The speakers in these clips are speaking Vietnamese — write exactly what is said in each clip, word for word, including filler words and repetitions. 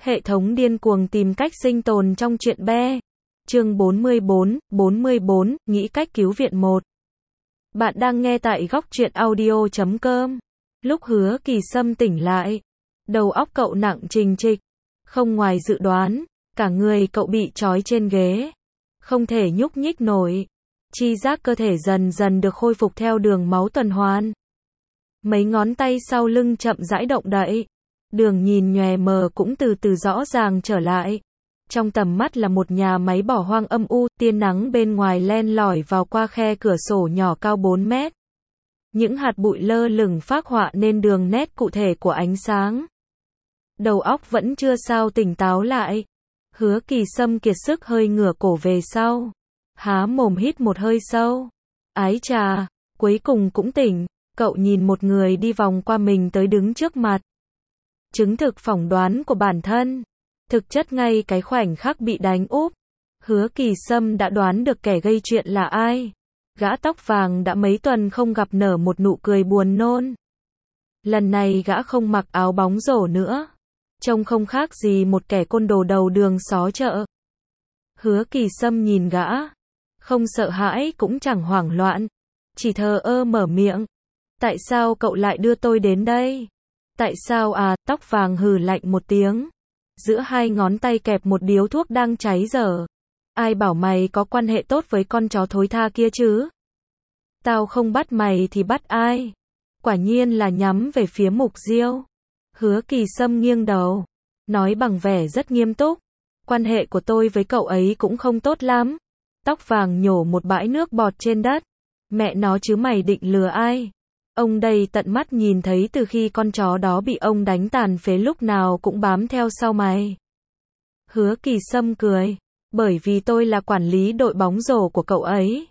Hệ thống điên cuồng tìm cách sinh tồn trong truyện be. Chương bốn mươi bốn, bốn mươi bốn, nghĩ cách cứu viện một. Bạn đang nghe tại góc truyện audio chấm com. Lúc Hứa Kỳ Sâm tỉnh lại, đầu óc cậu nặng trịch trịch. Không ngoài dự đoán, cả người cậu bị trói trên ghế. Không thể nhúc nhích nổi. Chi giác cơ thể dần dần được khôi phục theo đường máu tuần hoàn. Mấy ngón tay sau lưng chậm rãi động đậy. Đường nhìn nhòe mờ cũng từ từ rõ ràng trở lại. Trong tầm mắt là một nhà máy bỏ hoang âm u, tia nắng bên ngoài len lỏi vào qua khe cửa sổ nhỏ cao bốn mét. Những hạt bụi lơ lửng phác họa nên đường nét cụ thể của ánh sáng. Đầu óc vẫn chưa sao tỉnh táo lại. Hứa Kỳ Sâm kiệt sức hơi ngửa cổ về sau. Há mồm hít một hơi sâu. Ái chà, cuối cùng cũng tỉnh. Cậu nhìn một người đi vòng qua mình tới đứng trước mặt. Chứng thực phỏng đoán của bản thân. Thực chất ngay cái khoảnh khắc bị đánh úp, Hứa Kỳ Sâm đã đoán được kẻ gây chuyện là ai. Gã tóc vàng đã mấy tuần không gặp nở một nụ cười buồn nôn. Lần này gã không mặc áo bóng rổ nữa. Trông không khác gì một kẻ côn đồ đầu đường xó chợ. Hứa Kỳ Sâm nhìn gã. Không sợ hãi cũng chẳng hoảng loạn. Chỉ thờ ơ mở miệng. Tại sao cậu lại đưa tôi đến đây? Tại sao à, tóc vàng hừ lạnh một tiếng. Giữa hai ngón tay kẹp một điếu thuốc đang cháy dở. Ai bảo mày có quan hệ tốt với con chó thối tha kia chứ? Tao không bắt mày thì bắt ai? Quả nhiên là nhắm về phía Mục Diêu. Hứa Kỳ Sâm nghiêng đầu. Nói bằng vẻ rất nghiêm túc. Quan hệ của tôi với cậu ấy cũng không tốt lắm. Tóc vàng nhổ một bãi nước bọt trên đất. Mẹ nó chứ mày định lừa ai? Ông đây tận mắt nhìn thấy từ khi con chó đó bị ông đánh tàn phế lúc nào cũng bám theo sau mày. Hứa Kỳ Sâm cười. Bởi vì tôi là quản lý đội bóng rổ của cậu ấy.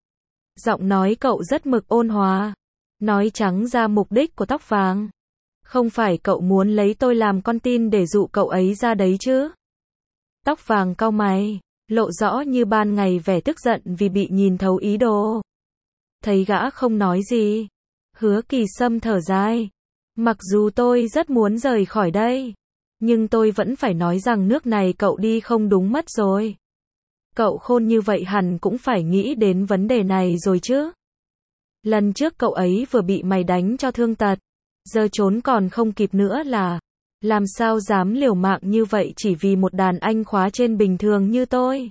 Giọng nói cậu rất mực ôn hòa. Nói trắng ra mục đích của tóc vàng. Không phải cậu muốn lấy tôi làm con tin để dụ cậu ấy ra đấy chứ? Tóc vàng cau mày. Lộ rõ như ban ngày vẻ tức giận vì bị nhìn thấu ý đồ. Thấy gã không nói gì. Hứa Kỳ Sâm thở dài. Mặc dù tôi rất muốn rời khỏi đây, nhưng tôi vẫn phải nói rằng nước này cậu đi không đúng mất rồi. Cậu khôn như vậy hẳn cũng phải nghĩ đến vấn đề này rồi chứ. Lần trước cậu ấy vừa bị mày đánh cho thương tật, giờ trốn còn không kịp nữa là. Làm sao dám liều mạng như vậy chỉ vì một đàn anh khóa trên bình thường như tôi?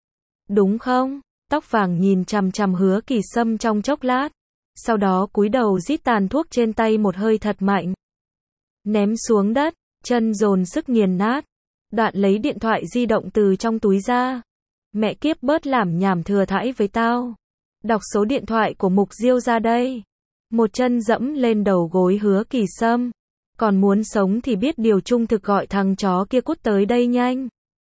Đúng không? Tóc vàng nhìn chằm chằm Hứa Kỳ Sâm trong chốc lát. Sau đó cúi đầu rít tàn thuốc trên tay một hơi thật mạnh. Ném xuống đất, chân dồn sức nghiền nát. Đoạn lấy điện thoại di động từ trong túi ra. Mẹ kiếp bớt làm nhảm thừa thãi với tao. Đọc số điện thoại của Mục Diêu ra đây. Một chân dẫm lên đầu gối Hứa Kỳ Sâm. Còn muốn sống thì biết điều trung thực gọi thằng chó kia cút tới đây nhanh.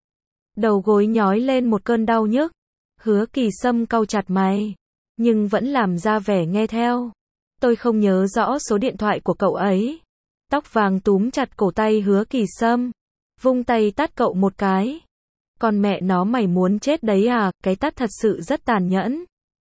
Đầu gối nhói lên một cơn đau nhức. Hứa Kỳ Sâm cau chặt mày. Nhưng vẫn làm ra vẻ nghe theo. Tôi không nhớ rõ số điện thoại của cậu ấy. Tóc vàng túm chặt cổ tay Hứa Kỳ Sâm. Vung tay tát cậu một cái. Còn mẹ nó mày muốn chết đấy à, cái tát thật sự rất tàn nhẫn.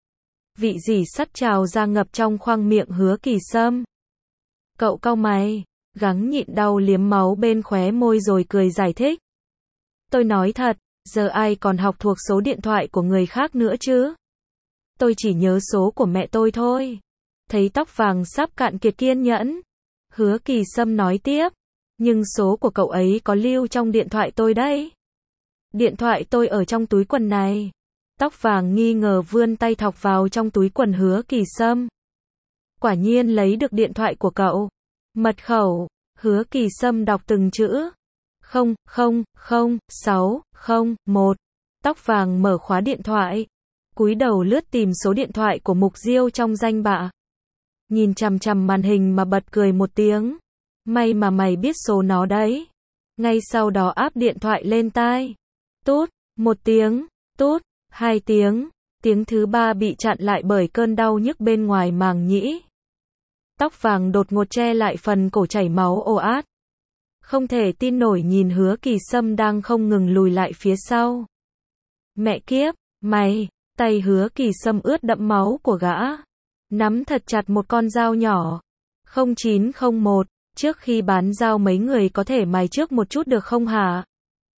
Vị rỉ sắt trào ra ngập trong khoang miệng Hứa Kỳ Sâm. Cậu cau mày, gắng nhịn đau liếm máu bên khóe môi rồi cười giải thích. Tôi nói thật, giờ ai còn học thuộc số điện thoại của người khác nữa chứ? Tôi chỉ nhớ số của mẹ tôi thôi. Thấy tóc vàng sắp cạn kiệt kiên nhẫn, Hứa Kỳ Sâm nói tiếp. Nhưng số của cậu ấy có lưu trong điện thoại tôi đấy. Điện thoại tôi ở trong túi quần này. Tóc vàng nghi ngờ vươn tay thọc vào trong túi quần Hứa Kỳ Sâm. Quả nhiên lấy được điện thoại của cậu. Mật khẩu. Hứa Kỳ Sâm đọc từng chữ. Không, không, không, sáu, không, một. Tóc vàng mở khóa điện thoại. Cúi đầu lướt tìm số điện thoại của Mục Diêu trong danh bạ. Nhìn chằm chằm màn hình mà bật cười một tiếng. May mà mày biết số nó đấy. Ngay sau đó áp điện thoại lên tai. Tút, một tiếng, tút, hai tiếng. Tiếng thứ ba bị chặn lại bởi cơn đau nhức bên ngoài màng nhĩ. Tóc vàng đột ngột che lại phần cổ chảy máu ồ ạt. Không thể tin nổi nhìn Hứa Kỳ Sâm đang không ngừng lùi lại phía sau. Mẹ kiếp, mày. Tay Hứa Kỳ Sâm ướt đẫm máu của gã. Nắm thật chặt một con dao nhỏ. không chín không một. Trước khi bán dao mấy người có thể mài trước một chút được không hả?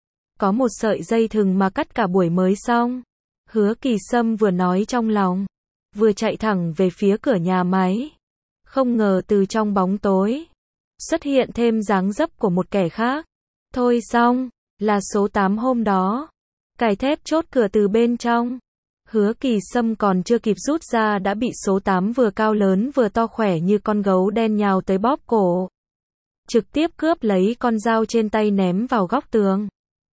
Có một sợi dây thừng mà cắt cả buổi mới xong. Hứa Kỳ Sâm vừa nói trong lòng, vừa chạy thẳng về phía cửa nhà máy. Không ngờ từ trong bóng tối, xuất hiện thêm dáng dấp của một kẻ khác. Thôi xong, là số tám hôm đó. Cài thép chốt cửa từ bên trong. Hứa Kỳ Sâm còn chưa kịp rút ra đã bị số tám vừa cao lớn vừa to khỏe như con gấu đen nhào tới bóp cổ. Trực tiếp cướp lấy con dao trên tay ném vào góc tường.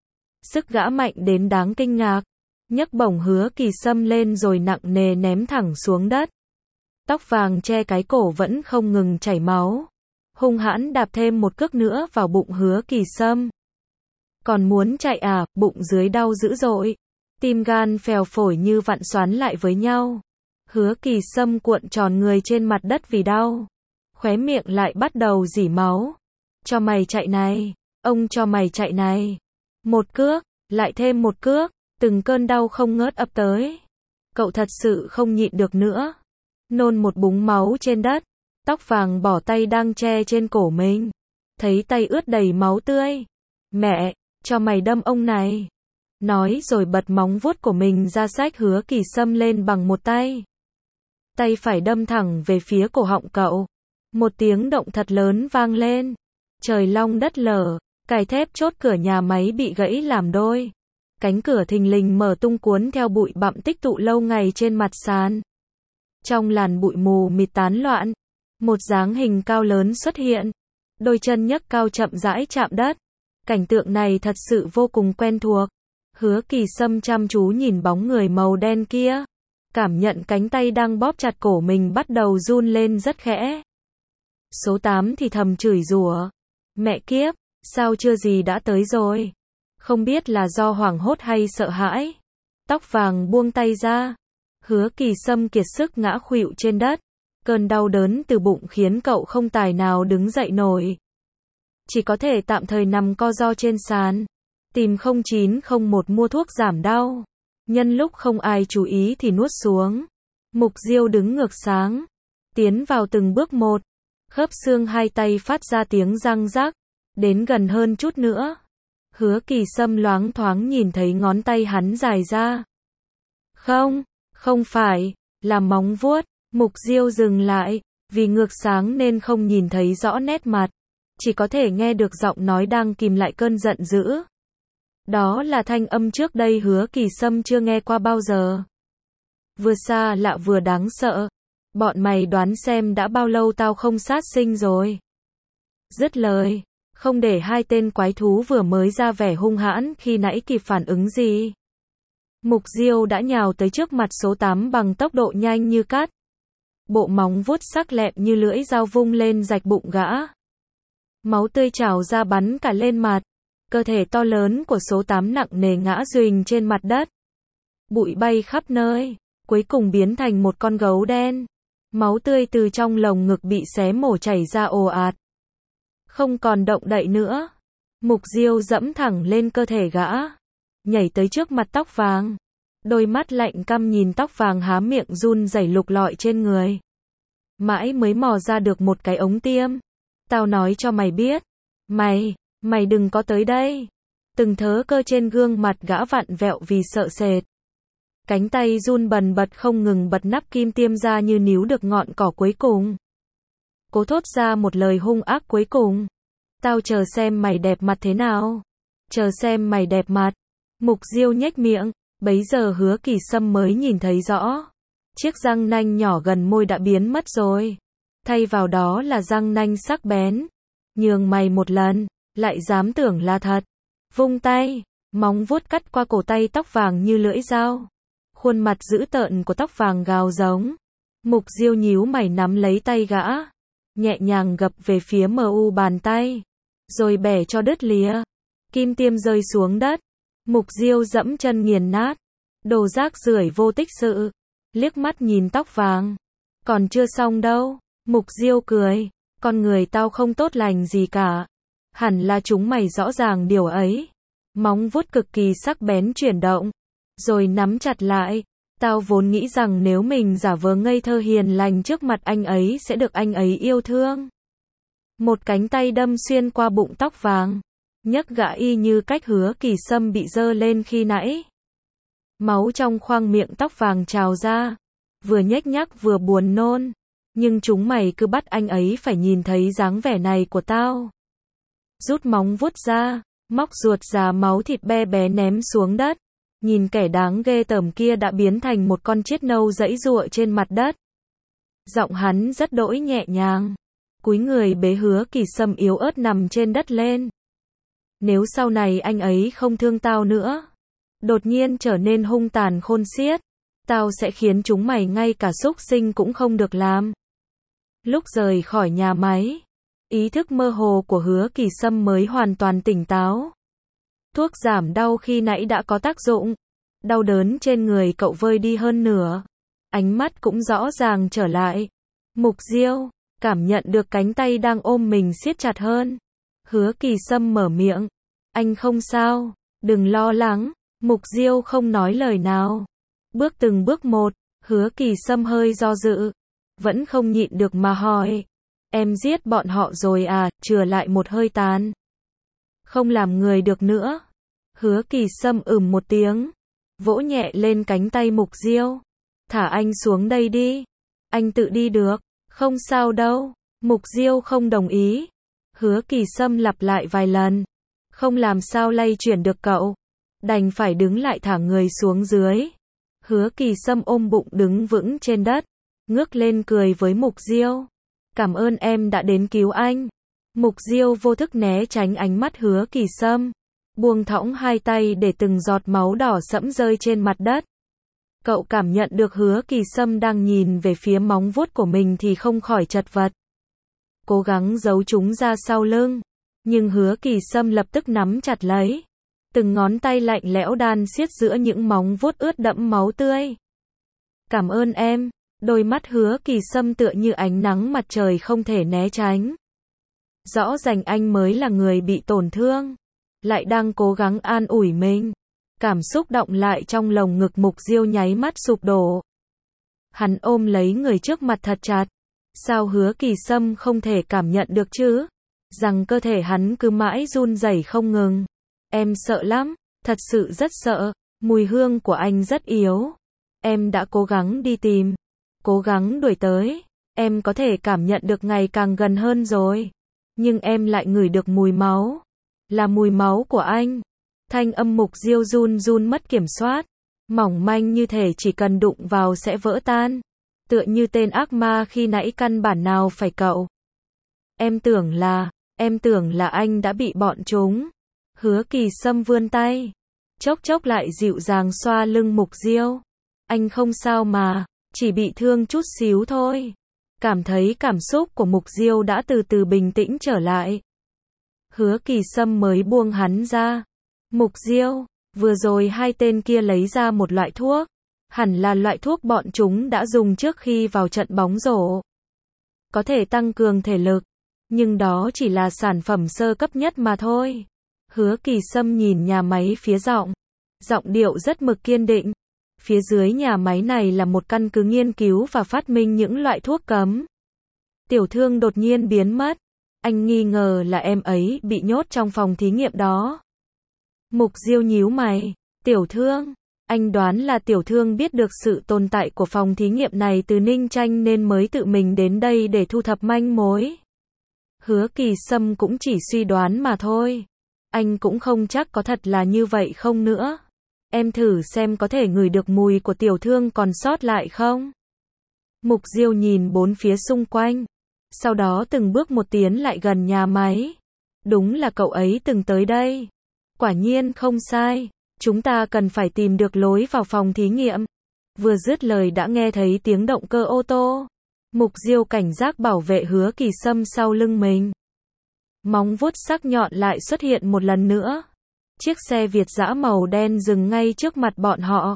Sức gã mạnh đến đáng kinh ngạc. Nhấc bổng Hứa Kỳ Sâm lên rồi nặng nề ném thẳng xuống đất. Tóc vàng che cái cổ vẫn không ngừng chảy máu. Hung hãn đạp thêm một cước nữa vào bụng Hứa Kỳ Sâm. Còn muốn chạy à, bụng dưới đau dữ dội. Tim gan phèo phổi như vặn xoắn lại với nhau. Hứa Kỳ Sâm cuộn tròn người trên mặt đất vì đau. Khóe miệng lại bắt đầu rỉ máu. Cho mày chạy này, ông cho mày chạy này. Một cước, lại thêm một cước, từng cơn đau không ngớt ập tới. Cậu thật sự không nhịn được nữa. Nôn một búng máu trên đất. Tóc vàng bỏ tay đang che trên cổ mình. Thấy tay ướt đầy máu tươi. Mẹ, cho mày đâm ông này. Nói rồi bật móng vuốt của mình ra xách Hứa Kỳ Sâm lên bằng một tay. Tay phải đâm thẳng về phía cổ họng cậu. Một tiếng động thật lớn vang lên. Trời long đất lở, cài thép chốt cửa nhà máy bị gãy làm đôi. Cánh cửa thình lình mở tung cuốn theo bụi bặm tích tụ lâu ngày trên mặt sàn. Trong làn bụi mù mịt tán loạn, một dáng hình cao lớn xuất hiện. Đôi chân nhấc cao chậm rãi chạm đất. Cảnh tượng này thật sự vô cùng quen thuộc. Hứa Kỳ Sâm chăm chú nhìn bóng người màu đen kia. Cảm nhận cánh tay đang bóp chặt cổ mình bắt đầu run lên rất khẽ. Số tám thì thầm chửi rủa. Mẹ kiếp, sao chưa gì đã tới rồi. Không biết là do hoảng hốt hay sợ hãi. Tóc vàng buông tay ra. Hứa Kỳ Sâm kiệt sức ngã khuỵu trên đất. Cơn đau đớn từ bụng khiến cậu không tài nào đứng dậy nổi. Chỉ có thể tạm thời nằm co ro trên sàn. Tìm không chín không một mua thuốc giảm đau. Nhân lúc không ai chú ý thì nuốt xuống. Mục Diêu đứng ngược sáng. Tiến vào từng bước một. Khớp xương hai tay phát ra tiếng răng rắc. Đến gần hơn chút nữa. Hứa Kỳ Sâm loáng thoáng nhìn thấy ngón tay hắn dài ra. Không, không phải, là móng vuốt. Mục Diêu dừng lại. Vì ngược sáng nên không nhìn thấy rõ nét mặt. Chỉ có thể nghe được giọng nói đang kìm lại cơn giận dữ. Đó là thanh âm trước đây Hứa Kỳ Sâm chưa nghe qua bao giờ. Vừa xa lạ vừa đáng sợ. Bọn mày đoán xem đã bao lâu tao không sát sinh rồi. Dứt lời, không để hai tên quái thú vừa mới ra vẻ hung hãn khi nãy kịp phản ứng gì. Mục Diêu đã nhào tới trước mặt số tám bằng tốc độ nhanh như cát. Bộ móng vuốt sắc lẹm như lưỡi dao vung lên rạch bụng gã. Máu tươi trào ra bắn cả lên mặt. Cơ thể to lớn của số tám nặng nề ngã rình trên mặt đất. Bụi bay khắp nơi, cuối cùng biến thành một con gấu đen. Máu tươi từ trong lồng ngực bị xé mổ chảy ra ồ ạt. Không còn động đậy nữa. Mục Diêu dẫm thẳng lên cơ thể gã. Nhảy tới trước mặt tóc vàng. Đôi mắt lạnh căm nhìn tóc vàng há miệng run rẩy lục lọi trên người. Mãi mới mò ra được một cái ống tiêm. Tao nói cho mày biết. Mày, mày đừng có tới đây. Từng thớ cơ trên gương mặt gã vặn vẹo vì sợ sệt. Cánh tay run bần bật không ngừng bật nắp kim tiêm ra như níu được ngọn cỏ cuối cùng. Cố thốt ra một lời hung ác cuối cùng. Tao chờ xem mày đẹp mặt thế nào. Chờ xem mày đẹp mặt. Mục Diêu nhếch miệng. Bấy giờ Hứa Kỳ Sâm mới nhìn thấy rõ. Chiếc răng nanh nhỏ gần môi đã biến mất rồi. Thay vào đó là răng nanh sắc bén. Nhường mày một lần, lại dám tưởng là thật. Vung tay, móng vuốt cắt qua cổ tay tóc vàng như lưỡi dao. Khuôn mặt dữ tợn của tóc vàng gào giống. Mục Diêu nhíu mày nắm lấy tay gã. Nhẹ nhàng gập về phía mờ u bàn tay. Rồi bẻ cho đứt lìa. Kim tiêm rơi xuống đất. Mục Diêu dẫm chân nghiền nát. Đồ rác rưởi vô tích sự. Liếc mắt nhìn tóc vàng. Còn chưa xong đâu. Mục Diêu cười. Con người tao không tốt lành gì cả. Hẳn là chúng mày rõ ràng điều ấy. Móng vuốt cực kỳ sắc bén chuyển động. Rồi nắm chặt lại. Tao vốn nghĩ rằng nếu mình giả vờ ngây thơ hiền lành trước mặt anh ấy sẽ được anh ấy yêu thương. Một cánh tay đâm xuyên qua bụng tóc vàng, nhấc gã y như cách Hứa Kỳ Sâm bị giơ lên khi nãy. Máu trong khoang miệng tóc vàng trào ra, vừa nhếch nhác vừa buồn nôn. Nhưng chúng mày cứ bắt anh ấy phải nhìn thấy dáng vẻ này của tao. Rút móng vuốt ra, móc ruột già máu thịt be bé ném xuống đất. Nhìn kẻ đáng ghê tởm kia đã biến thành một con chiết nâu giãy giụa trên mặt đất. Giọng hắn rất đỗi nhẹ nhàng, cúi người bế Hứa Kỳ Sâm yếu ớt nằm trên đất lên. Nếu sau này anh ấy không thương tao nữa, đột nhiên trở nên hung tàn khôn xiết, tao sẽ khiến chúng mày ngay cả súc sinh cũng không được làm. Lúc rời khỏi nhà máy, ý thức mơ hồ của Hứa Kỳ Sâm mới hoàn toàn tỉnh táo. Thuốc giảm đau khi nãy đã có tác dụng, đau đớn trên người cậu vơi đi hơn nửa, ánh mắt cũng rõ ràng trở lại. Mục Diêu cảm nhận được cánh tay đang ôm mình siết chặt hơn. Hứa Kỳ Sâm mở miệng, anh không sao, đừng lo lắng. Mục Diêu không nói lời nào. Bước từng bước một, Hứa Kỳ Sâm hơi do dự, vẫn không nhịn được mà hỏi, em giết bọn họ rồi à? Chừa lại một hơi tàn, không làm người được nữa. Hứa Kỳ Sâm ừm một tiếng, vỗ nhẹ lên cánh tay Mục Diêu, thả anh xuống đây đi, anh tự đi được. Không sao đâu. Mục Diêu không đồng ý. Hứa Kỳ Sâm lặp lại vài lần, không làm sao lay chuyển được cậu, đành phải đứng lại thả người xuống dưới. Hứa Kỳ Sâm ôm bụng đứng vững trên đất, ngước lên cười với Mục Diêu, cảm ơn em đã đến cứu anh. Mục Diêu vô thức né tránh ánh mắt Hứa Kỳ Sâm, buông thõng hai tay để từng giọt máu đỏ sẫm rơi trên mặt đất. Cậu cảm nhận được Hứa Kỳ Sâm đang nhìn về phía móng vuốt của mình thì không khỏi chật vật, cố gắng giấu chúng ra sau lưng, nhưng Hứa Kỳ Sâm lập tức nắm chặt lấy, từng ngón tay lạnh lẽo đan siết giữa những móng vuốt ướt đẫm máu tươi. Cảm ơn em. Đôi mắt Hứa Kỳ Sâm tựa như ánh nắng mặt trời không thể né tránh. Rõ ràng anh mới là người bị tổn thương, lại đang cố gắng an ủi mình. Cảm xúc động lại trong lồng ngực Mục Diêu nháy mắt sụp đổ. Hắn ôm lấy người trước mặt thật chặt. Sao Hứa Kỳ Sâm không thể cảm nhận được chứ? Rằng cơ thể hắn cứ mãi run rẩy không ngừng. Em sợ lắm, thật sự rất sợ. Mùi hương của anh rất yếu. Em đã cố gắng đi tìm, cố gắng đuổi tới. Em có thể cảm nhận được ngày càng gần hơn rồi. Nhưng em lại ngửi được mùi máu. Là mùi máu của anh. Thanh âm Mục Diêu run run mất kiểm soát, mỏng manh như thể chỉ cần đụng vào sẽ vỡ tan, tựa như tên ác ma khi nãy căn bản nào phải cậu. Em tưởng là, em tưởng là anh đã bị bọn chúng. Hứa Kỳ Sâm vươn tay, chốc chốc lại dịu dàng xoa lưng Mục Diêu. Anh không sao mà, chỉ bị thương chút xíu thôi. Cảm thấy cảm xúc của Mục Diêu đã từ từ bình tĩnh trở lại. Hứa Kỳ Sâm mới buông hắn ra. Mục Diêu, vừa rồi hai tên kia lấy ra một loại thuốc, hẳn là loại thuốc bọn chúng đã dùng trước khi vào trận bóng rổ. Có thể tăng cường thể lực, nhưng đó chỉ là sản phẩm sơ cấp nhất mà thôi. Hứa Kỳ Sâm nhìn nhà máy phía giọng, giọng điệu rất mực kiên định. Phía dưới nhà máy này là một căn cứ nghiên cứu và phát minh những loại thuốc cấm. Tiểu Thương đột nhiên biến mất, anh nghi ngờ là em ấy bị nhốt trong phòng thí nghiệm đó. Mục Diêu nhíu mày, Tiểu Thương, anh đoán là Tiểu Thương biết được sự tồn tại của phòng thí nghiệm này từ Ninh Tranh nên mới tự mình đến đây để thu thập manh mối. Hứa Kỳ Sâm cũng chỉ suy đoán mà thôi. Anh cũng không chắc có thật là như vậy không nữa. Em thử xem có thể ngửi được mùi của Tiểu Thương còn sót lại không? Mục Diêu nhìn bốn phía xung quanh, sau đó từng bước một tiến lại gần nhà máy. Đúng là cậu ấy từng tới đây. Quả nhiên không sai, chúng ta cần phải tìm được lối vào phòng thí nghiệm. Vừa dứt lời đã nghe thấy tiếng động cơ ô tô. Mục Diêu cảnh giác bảo vệ Hứa Kỳ Sâm sau lưng mình. Móng vuốt sắc nhọn lại xuất hiện một lần nữa. Chiếc xe Việt dã màu đen dừng ngay trước mặt bọn họ.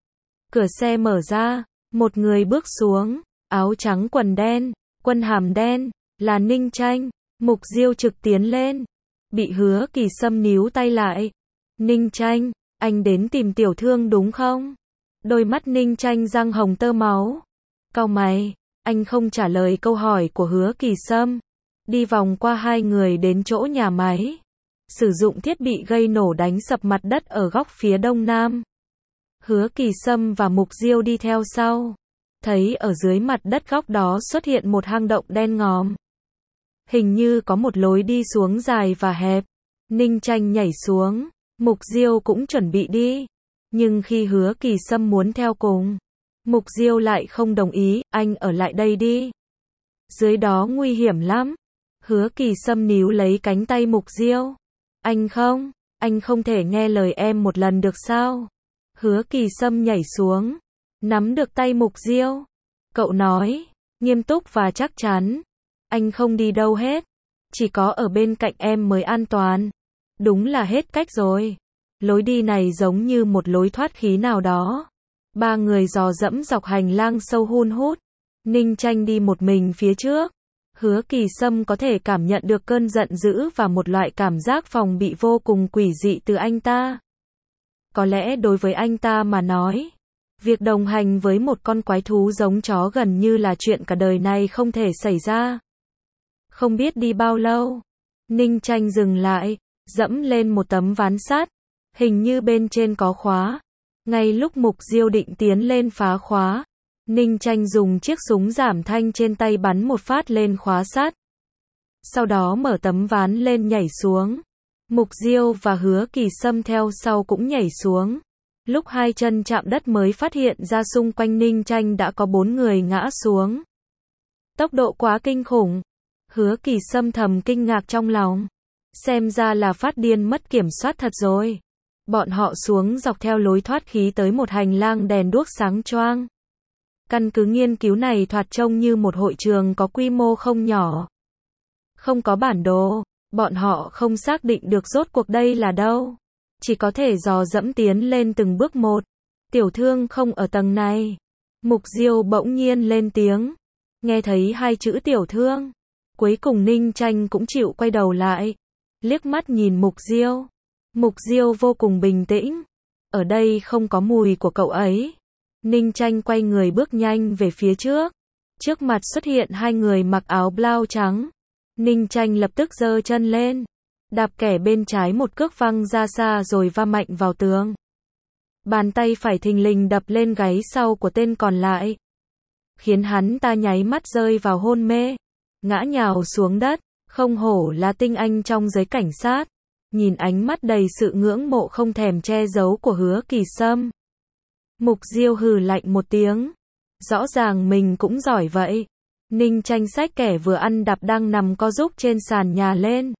Cửa xe mở ra, một người bước xuống, áo trắng quần đen, quân hàm đen, là Ninh Tranh. Mục Diêu trực tiến lên, bị Hứa Kỳ Sâm níu tay lại. Ninh Tranh, anh đến tìm Tiểu Thương đúng không? Đôi mắt Ninh Tranh răng hồng tơ máu. Cau mày, anh không trả lời câu hỏi của Hứa Kỳ Sâm. đi vòng qua hai người đến chỗ nhà máy, sử dụng thiết bị gây nổ đánh sập mặt đất ở góc phía đông nam. Hứa Kỳ Sâm và Mục Diêu đi theo sau, thấy ở dưới mặt đất góc đó xuất hiện một hang động đen ngòm. Hình như có một lối đi xuống dài và hẹp. Ninh Tranh nhảy xuống, Mục Diêu cũng chuẩn bị đi, nhưng khi Hứa Kỳ Sâm muốn theo cùng, Mục Diêu lại không đồng ý, anh ở lại đây đi. Dưới đó nguy hiểm lắm. Hứa Kỳ Sâm níu lấy cánh tay Mục Diêu. Anh không, anh không thể nghe lời em một lần được sao? Hứa Kỳ Sâm nhảy xuống, nắm được tay Mục Diêu. Cậu nói, nghiêm túc và chắc chắn, anh không đi đâu hết, chỉ có ở bên cạnh em mới an toàn. Đúng là hết cách rồi. Lối đi này giống như một lối thoát khí nào đó. Ba người dò dẫm dọc hành lang sâu hun hút. Ninh Tranh đi một mình phía trước. Hứa Kỳ Sâm có thể cảm nhận được cơn giận dữ và một loại cảm giác phòng bị vô cùng quỷ dị từ anh ta. Có lẽ đối với anh ta mà nói, việc đồng hành với một con quái thú giống chó gần như là chuyện cả đời này không thể xảy ra. Không biết đi bao lâu, Ninh Tranh dừng lại, dẫm lên một tấm ván sắt, hình như bên trên có khóa. Ngay lúc Mục Diêu định tiến lên phá khóa, Ninh Tranh dùng chiếc súng giảm thanh trên tay bắn một phát lên khóa sắt. Sau đó mở tấm ván lên nhảy xuống. Mục Diêu và Hứa Kỳ Sâm theo sau cũng nhảy xuống. Lúc hai chân chạm đất mới phát hiện ra xung quanh Ninh Tranh đã có bốn người ngã xuống. Tốc độ quá kinh khủng. Hứa Kỳ Sâm thầm kinh ngạc trong lòng. Xem ra là phát điên mất kiểm soát thật rồi. Bọn họ xuống dọc theo lối thoát khí tới một hành lang đèn đuốc sáng choang. Căn cứ nghiên cứu này thoạt trông như một hội trường có quy mô không nhỏ. Không có bản đồ, bọn họ không xác định được rốt cuộc đây là đâu. Chỉ có thể dò dẫm tiến lên từng bước một. Tiểu Thương không ở tầng này. Mục Diêu bỗng nhiên lên tiếng. Nghe thấy hai chữ Tiểu Thương. Cuối cùng Ninh Tranh cũng chịu quay đầu lại. Liếc mắt nhìn Mục Diêu. Mục Diêu vô cùng bình tĩnh. Ở đây không có mùi của cậu ấy. Ninh Tranh quay người bước nhanh về phía trước. Trước mặt xuất hiện hai người mặc áo blau trắng. Ninh Tranh lập tức giơ chân lên. Đạp kẻ bên trái một cước văng ra xa rồi va mạnh vào tường. Bàn tay phải thình lình đập lên gáy sau của tên còn lại. Khiến hắn ta nháy mắt rơi vào hôn mê. Ngã nhào xuống đất. Không hổ là tinh anh trong giới cảnh sát. Nhìn ánh mắt đầy sự ngưỡng mộ không thèm che giấu của Hứa Kỳ Sâm. Mục Diêu hừ lạnh một tiếng. Rõ ràng mình cũng giỏi vậy. Ninh Tranh xách kẻ vừa ăn đạp đang nằm co rúc trên sàn nhà lên.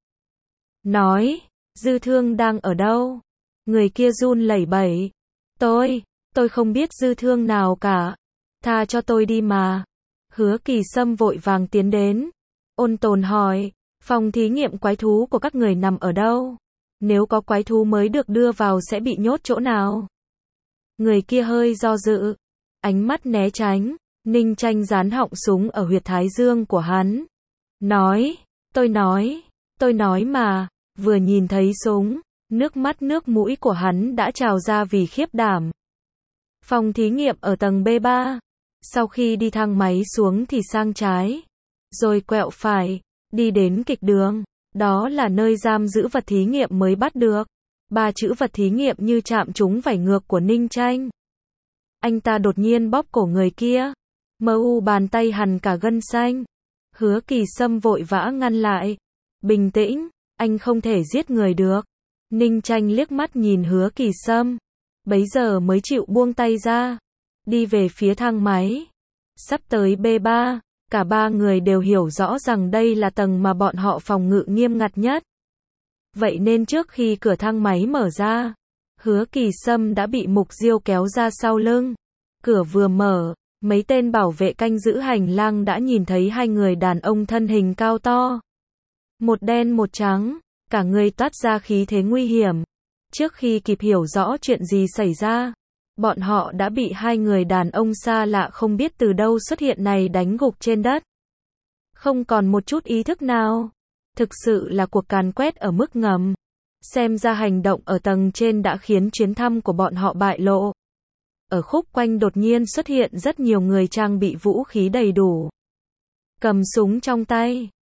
Nói, Dư Thương đang ở đâu? Người kia run lẩy bẩy. Tôi, tôi không biết Dư Thương nào cả. Tha cho tôi đi mà. Hứa Kỳ Sâm vội vàng tiến đến. Ôn tồn hỏi, phòng thí nghiệm quái thú của các người nằm ở đâu? Nếu có quái thú mới được đưa vào sẽ bị nhốt chỗ nào? Người kia hơi do dự. Ánh mắt né tránh. Ninh Tranh dán họng súng ở huyệt thái dương của hắn. Nói, tôi nói, tôi nói mà. Vừa nhìn thấy súng, nước mắt nước mũi của hắn đã trào ra vì khiếp đảm. Phòng thí nghiệm ở tầng B ba. Sau khi đi thang máy xuống thì sang trái. Rồi quẹo phải, đi đến kịch đường. Đó là nơi giam giữ vật thí nghiệm mới bắt được. Ba chữ vật thí nghiệm như chạm trúng vảy ngược của Ninh Tranh. Anh ta đột nhiên bóp cổ người kia. Mờ u bàn tay hằn cả gân xanh. Hứa Kỳ Sâm vội vã ngăn lại. Bình tĩnh, anh không thể giết người được. Ninh Tranh liếc mắt nhìn Hứa Kỳ Sâm. Bấy giờ mới chịu buông tay ra. Đi về phía thang máy. Sắp tới B ba, cả ba người đều hiểu rõ rằng đây là tầng mà bọn họ phòng ngự nghiêm ngặt nhất. Vậy nên trước khi cửa thang máy mở ra, Hứa Kỳ Sâm đã bị Mục Diêu kéo ra sau lưng. Cửa vừa mở, mấy tên bảo vệ canh giữ hành lang đã nhìn thấy hai người đàn ông thân hình cao to. Một đen một trắng, cả người toát ra khí thế nguy hiểm. Trước khi kịp hiểu rõ chuyện gì xảy ra, bọn họ đã bị hai người đàn ông xa lạ không biết từ đâu xuất hiện này đánh gục trên đất. Không còn một chút ý thức nào. Thực sự là cuộc càn quét ở mức ngầm. Xem ra hành động ở tầng trên đã khiến chuyến thăm của bọn họ bại lộ. Ở khúc quanh đột nhiên xuất hiện rất nhiều người trang bị vũ khí đầy đủ. Cầm súng trong tay.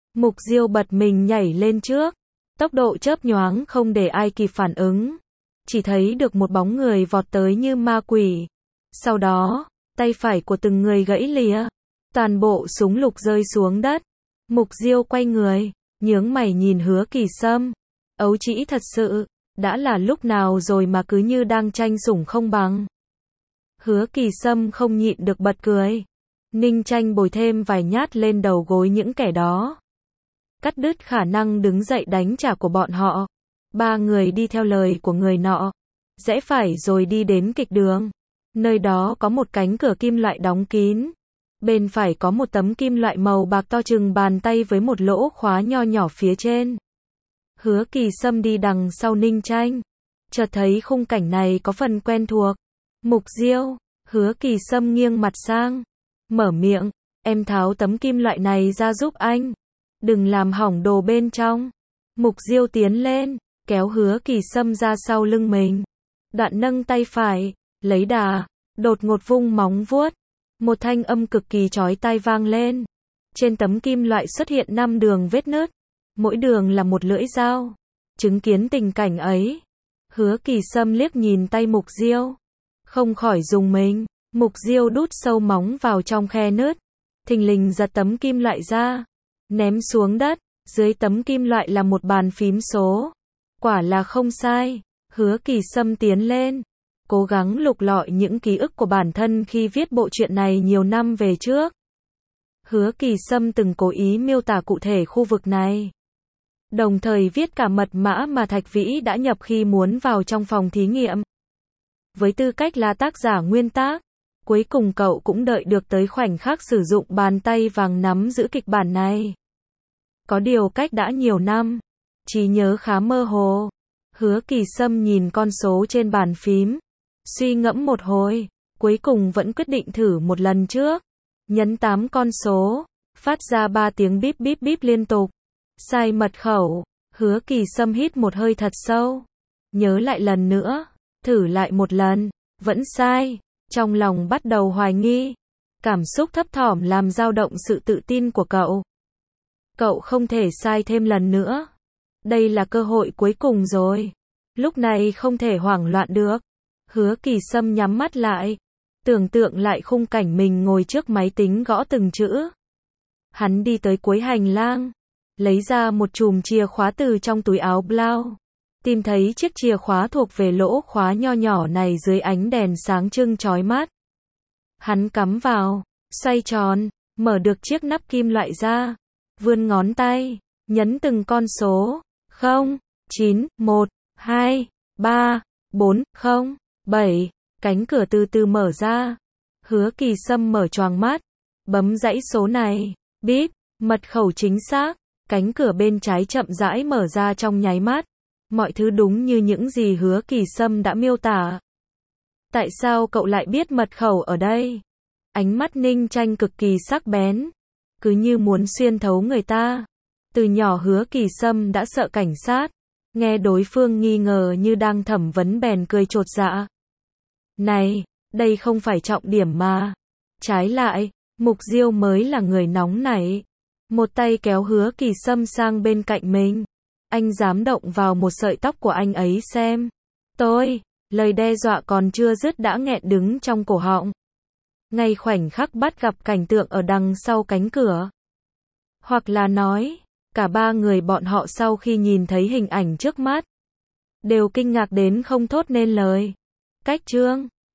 Mục Diêu bật mình nhảy lên trước. Tốc độ chớp nhoáng không để ai kịp phản ứng. Chỉ thấy được một bóng người vọt tới như ma quỷ. Sau đó, tay phải của từng người gãy lìa. Toàn bộ súng lục rơi xuống đất. Mục Diêu quay người, nhướng mày nhìn Hứa Kỳ Sâm. Ấu trĩ thật sự, đã là lúc nào rồi mà cứ như đang tranh sủng không bằng. Hứa Kỳ Sâm không nhịn được bật cười. Ninh Tranh bồi thêm vài nhát lên đầu gối những kẻ đó. Cắt đứt khả năng đứng dậy đánh trả của bọn họ. Ba người đi theo lời của người nọ. Rẽ phải rồi đi đến kịch đường. Nơi đó có một cánh cửa kim loại đóng kín. Bên phải có một tấm kim loại màu bạc to chừng bàn tay với một lỗ khóa nho nhỏ phía trên. Hứa Kỳ Sâm đi đằng sau Ninh Tranh. Chợt thấy khung cảnh này có phần quen thuộc. Mục Diêu, Hứa Kỳ Sâm nghiêng mặt sang. Mở miệng, em tháo tấm kim loại này ra giúp anh. Đừng làm hỏng đồ bên trong. Mục Diêu tiến lên, kéo Hứa Kỳ Sâm ra sau lưng mình. Đoạn nâng tay phải, lấy đà, đột ngột vung móng vuốt. Một thanh âm cực kỳ chói tai vang lên. Trên tấm kim loại xuất hiện năm đường vết nứt. Mỗi đường là một lưỡi dao. Chứng kiến tình cảnh ấy, Hứa Kỳ Sâm liếc nhìn tay Mục Diêu. Không khỏi rùng mình. Mục Diêu đút sâu móng vào trong khe nứt. Thình lình giật tấm kim loại ra. Ném xuống đất. Dưới tấm kim loại là một bàn phím số. Quả là không sai. Hứa Kỳ Sâm tiến lên. Cố gắng lục lọi những ký ức của bản thân khi viết bộ truyện này nhiều năm về trước. Hứa Kỳ Sâm từng cố ý miêu tả cụ thể khu vực này. Đồng thời viết cả mật mã mà Thạch Vĩ đã nhập khi muốn vào trong phòng thí nghiệm. Với tư cách là tác giả nguyên tác, cuối cùng cậu cũng đợi được tới khoảnh khắc sử dụng bàn tay vàng nắm giữ kịch bản này. Có điều cách đã nhiều năm, trí nhớ khá mơ hồ. Hứa Kỳ Sâm nhìn con số trên bàn phím, suy ngẫm một hồi, cuối cùng vẫn quyết định thử một lần trước. Nhấn tám con số, phát ra ba tiếng bíp bíp bíp liên tục. Sai mật khẩu. Hứa Kỳ Sâm hít một hơi thật sâu. Nhớ lại lần nữa, thử lại một lần, vẫn sai. Trong lòng bắt đầu hoài nghi. Cảm xúc thấp thỏm làm dao động sự tự tin của cậu. Cậu không thể sai thêm lần nữa. Đây là cơ hội cuối cùng rồi. Lúc này không thể hoảng loạn được. Hứa Kỳ Sâm nhắm mắt lại. Tưởng tượng lại khung cảnh mình ngồi trước máy tính gõ từng chữ. Hắn đi tới cuối hành lang. Lấy ra một chùm chìa khóa từ trong túi áo blau. Tìm thấy chiếc chìa khóa thuộc về lỗ khóa nho nhỏ này dưới ánh đèn sáng trưng chói mắt. Hắn cắm vào, xoay tròn, mở được chiếc nắp kim loại ra. Vươn ngón tay, nhấn từng con số. không, chín, một, hai, ba, bốn, không, bảy. Cánh cửa từ từ mở ra. Hứa Kỳ Sâm mở choàng mắt. Bấm dãy số này. Bíp, mật khẩu chính xác. Cánh cửa bên trái chậm rãi mở ra trong nháy mắt. Mọi thứ đúng như những gì Hứa Kỳ Sâm đã miêu tả. Tại sao cậu lại biết mật khẩu ở đây? Ánh mắt Ninh Tranh cực kỳ sắc bén. Cứ như muốn xuyên thấu người ta. Từ nhỏ Hứa Kỳ Sâm đã sợ cảnh sát. Nghe đối phương nghi ngờ như đang thẩm vấn bèn cười chột dạ. Này, đây không phải trọng điểm mà. Trái lại, Mục Diêu mới là người nóng nảy. Một tay kéo Hứa Kỳ Sâm sang bên cạnh mình. Anh dám động vào một sợi tóc của anh ấy xem. Tôi, lời đe dọa còn chưa dứt đã nghẹn đứng trong cổ họng. Ngay khoảnh khắc bắt gặp cảnh tượng ở đằng sau cánh cửa. Hoặc là nói, cả ba người bọn họ sau khi nhìn thấy hình ảnh trước mắt, đều kinh ngạc đến không thốt nên lời. Cách chương